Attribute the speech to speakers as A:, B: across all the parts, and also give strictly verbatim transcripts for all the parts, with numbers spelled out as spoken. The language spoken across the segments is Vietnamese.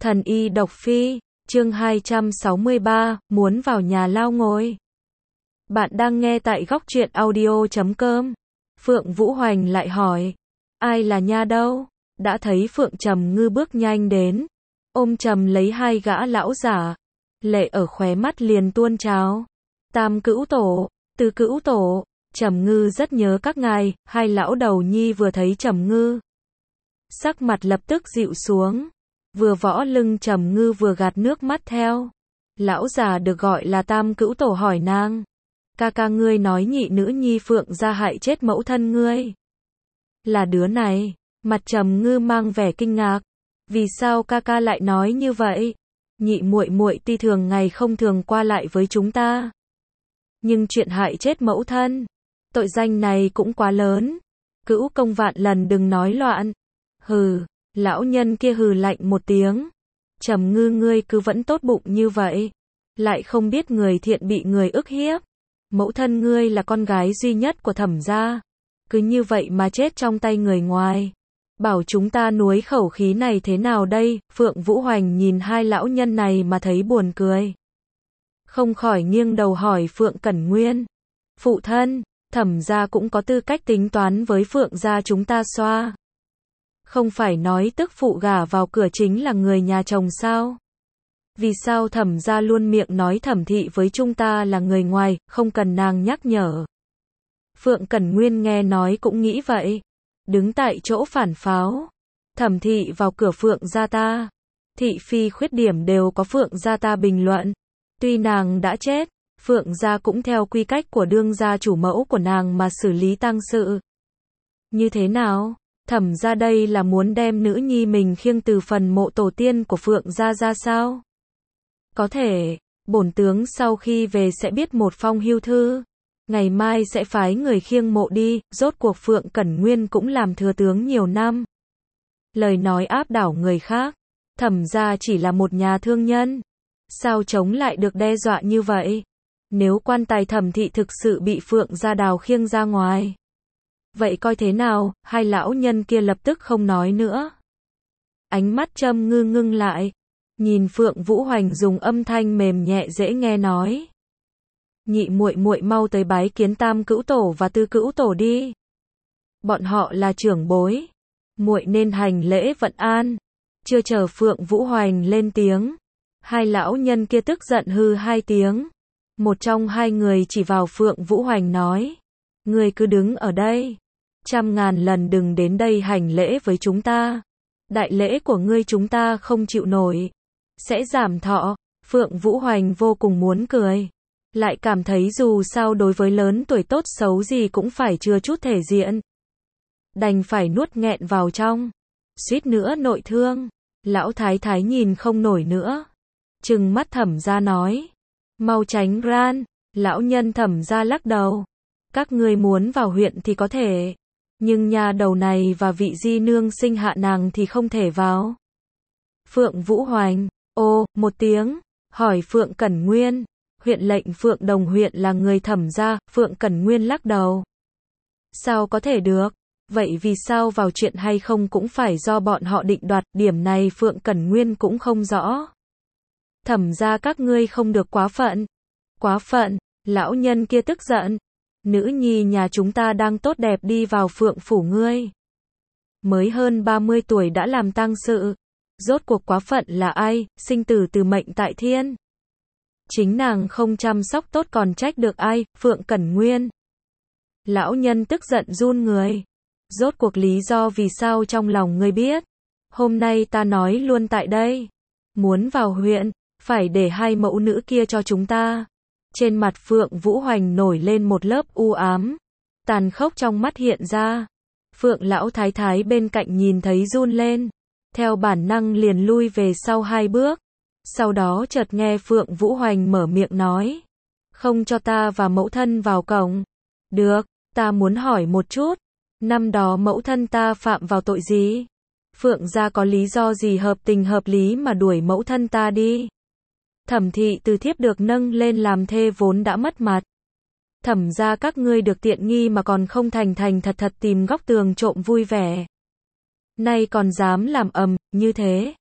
A: Thần y độc phi, chương hai trăm sáu mươi ba, muốn vào nhà lao ngồi. Bạn đang nghe tại góc truyện audio chấm com. Phượng Vũ Hoành lại hỏi, ai là nha đâu? Đã thấy Phượng Trầm Ngư bước nhanh đến, ôm chầm lấy hai gã lão giả, lệ ở khóe mắt liền tuôn trào. Tam cữu tổ, tứ cữu tổ, Trầm Ngư rất nhớ các ngài. Hai lão đầu nhi vừa thấy Trầm Ngư, sắc mặt lập tức dịu xuống, vừa võ lưng Trầm Ngư vừa gạt nước mắt theo. Lão già được gọi là Tam cữu tổ hỏi nàng, ca ca ngươi nói nhị nữ nhi Phượng gia hại chết mẫu thân ngươi là đứa này. Mặt Trầm Ngư mang vẻ kinh ngạc, vì sao ca ca lại nói như vậy? Nhị muội muội tuy thường ngày không thường qua lại với chúng ta, nhưng chuyện hại chết mẫu thân, tội danh này cũng quá lớn. Cữu công vạn lần đừng nói loạn. Hừ, lão nhân kia hừ lạnh một tiếng. Trầm Ngư ngươi cứ vẫn tốt bụng như vậy, lại không biết người thiện bị người ức hiếp. Mẫu thân ngươi là con gái duy nhất của Thẩm gia, cứ như vậy mà chết trong tay người ngoài. Bảo chúng ta nuối khẩu khí này thế nào đây? Phượng Vũ Hoành nhìn hai lão nhân này mà thấy buồn cười, không khỏi nghiêng đầu hỏi Phượng Cẩn Nguyên, phụ thân, Thẩm gia cũng có tư cách tính toán với Phượng gia chúng ta xoa. Không phải nói tức phụ gả vào cửa chính là người nhà chồng sao? Vì sao Thẩm gia luôn miệng nói Thẩm thị với chúng ta là người ngoài, không cần nàng nhắc nhở? Phượng Cẩn Nguyên nghe nói cũng nghĩ vậy, đứng tại chỗ phản pháo. Thẩm thị vào cửa Phượng gia ta, thị phi khuyết điểm đều có Phượng gia ta bình luận. Tuy nàng đã chết, Phượng gia cũng theo quy cách của đương gia chủ mẫu của nàng mà xử lý tang sự. Như thế nào? Thẩm gia đây là muốn đem nữ nhi mình khiêng từ phần mộ tổ tiên của Phượng gia ra sao? Có thể, bổn tướng sau khi về sẽ viết một phong hưu thư, ngày mai sẽ phái người khiêng mộ đi. Rốt cuộc Phượng Cẩn Nguyên cũng làm thừa tướng nhiều năm, lời nói áp đảo người khác. Thẩm gia chỉ là một nhà thương nhân, sao chống lại được đe dọa như vậy? Nếu quan tài Thẩm thị thực sự bị Phượng gia đào khiêng ra ngoài, vậy coi thế nào? Hai lão nhân kia lập tức không nói nữa. Ánh mắt Trầm Ngư ngưng lại, nhìn Phượng Vũ Hoành dùng âm thanh mềm nhẹ dễ nghe nói, nhị muội muội mau tới bái kiến Tam cữu tổ và Tư cữu tổ đi. Bọn họ là trưởng bối, muội nên hành lễ vận an. Chưa chờ Phượng Vũ Hoành lên tiếng, hai lão nhân kia tức giận hư hai tiếng. Một trong hai người chỉ vào Phượng Vũ Hoành nói, ngươi cứ đứng ở đây, trăm ngàn lần đừng đến đây hành lễ với chúng ta. Đại lễ của ngươi chúng ta không chịu nổi, sẽ giảm thọ. Phượng Vũ Hoành vô cùng muốn cười, lại cảm thấy dù sao đối với lớn tuổi tốt xấu gì cũng phải chừa chút thể diện, đành phải nuốt nghẹn vào trong, suýt nữa nội thương. Lão thái thái nhìn không nổi nữa, trừng mắt Thẩm gia nói, mau tránh ran. Lão nhân Thẩm gia lắc đầu, các ngươi muốn vào huyện thì có thể, nhưng nhà đầu này và vị di nương sinh hạ nàng thì không thể vào. Phượng Vũ Hoành, ô, một tiếng, hỏi Phượng Cẩn Nguyên, huyện lệnh Phượng Đồng huyện là người Thẩm gia. Phượng Cẩn Nguyên lắc đầu, sao có thể được, vậy vì sao vào chuyện hay không cũng phải do bọn họ định đoạt. Điểm này Phượng Cẩn Nguyên cũng không rõ. Thẩm gia các ngươi không được quá phận. Quá phận? Lão nhân kia tức giận, nữ nhi nhà chúng ta đang tốt đẹp đi vào Phượng phủ ngươi, mới hơn ba mươi tuổi đã làm tang sự, rốt cuộc quá phận là ai? Sinh tử từ mệnh tại thiên, chính nàng không chăm sóc tốt còn trách được ai? Phượng Cẩn Nguyên. Lão nhân tức giận run người, rốt cuộc lý do vì sao trong lòng ngươi biết, hôm nay ta nói luôn tại đây, muốn vào huyện, phải để hai mẫu nữ kia cho chúng ta. Trên mặt Phượng Vũ Hoành nổi lên một lớp u ám, tàn khốc trong mắt hiện ra. Phượng lão thái thái bên cạnh nhìn thấy run lên, theo bản năng liền lui về sau hai bước. Sau đó chợt nghe Phượng Vũ Hoành mở miệng nói, không cho ta và mẫu thân vào cổng. Được, ta muốn hỏi một chút, năm đó mẫu thân ta phạm vào tội gì? Phượng gia có lý do gì hợp tình hợp lý mà đuổi mẫu thân ta đi? Thẩm thị từ thiếp được nâng lên làm thê vốn đã mất mặt, Thẩm gia các ngươi được tiện nghi mà còn không thành thành thật thật tìm góc tường trộm vui vẻ, nay còn dám làm ầm như thế,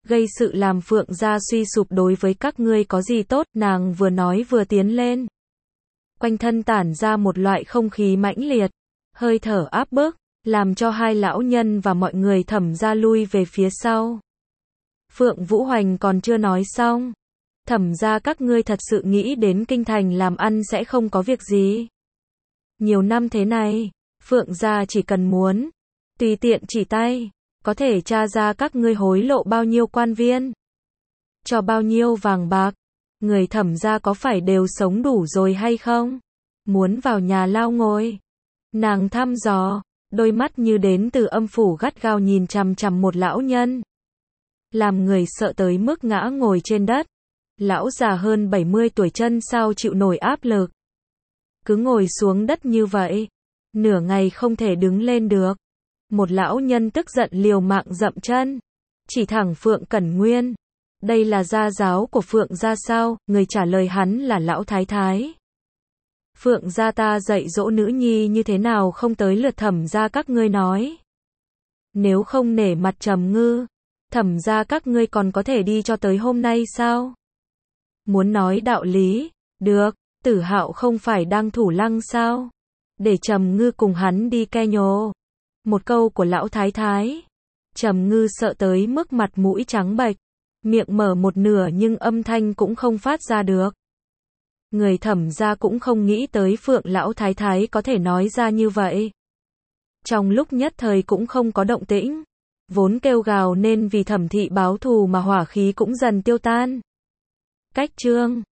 A: gây sự làm Phượng gia suy sụp đối với các ngươi có gì tốt, nàng vừa nói vừa tiến lên. Quanh thân tản ra một loại không khí mãnh liệt, hơi thở áp bức, làm cho hai lão nhân và mọi người Thẩm gia lui về phía sau. Phượng Vũ Hoành còn chưa nói xong. Thẩm gia các ngươi thật sự nghĩ đến kinh thành làm ăn sẽ không có việc gì. Nhiều năm thế này, Phượng gia chỉ cần muốn, tùy tiện chỉ tay, có thể tra ra các ngươi hối lộ bao nhiêu quan viên, cho bao nhiêu vàng bạc. Người Thẩm gia có phải đều sống đủ rồi hay không? Muốn vào nhà lao ngồi. Nàng thăm dò, đôi mắt như đến từ âm phủ gắt gao nhìn chằm chằm một lão nhân. Làm người sợ tới mức ngã ngồi trên đất. Lão già hơn bảy mươi tuổi chân sao chịu nổi áp lực. Cứ ngồi xuống đất như vậy, nửa ngày không thể đứng lên được. Một lão nhân tức giận liều mạng dậm chân, chỉ thẳng Phượng Cẩn Nguyên. Đây là gia giáo của Phượng gia sao? Người trả lời hắn là lão thái thái. Phượng gia ta dạy dỗ nữ nhi như thế nào không tới lượt Thẩm gia các ngươi nói. Nếu không nể mặt Trầm Ngư, Thẩm gia các ngươi còn có thể đi cho tới hôm nay sao? Muốn nói đạo lý, được, Tử Hạo không phải đang thủ lăng sao? Để Trầm Ngư cùng hắn đi ke nhồ. Một câu của lão thái thái, Trầm Ngư sợ tới mức mặt mũi trắng bệch, miệng mở một nửa nhưng âm thanh cũng không phát ra được. Người Thẩm gia cũng không nghĩ tới Phượng lão thái thái có thể nói ra như vậy. Trong lúc nhất thời cũng không có động tĩnh, vốn kêu gào nên vì Thẩm thị báo thù mà hỏa khí cũng dần tiêu tan. Cách chương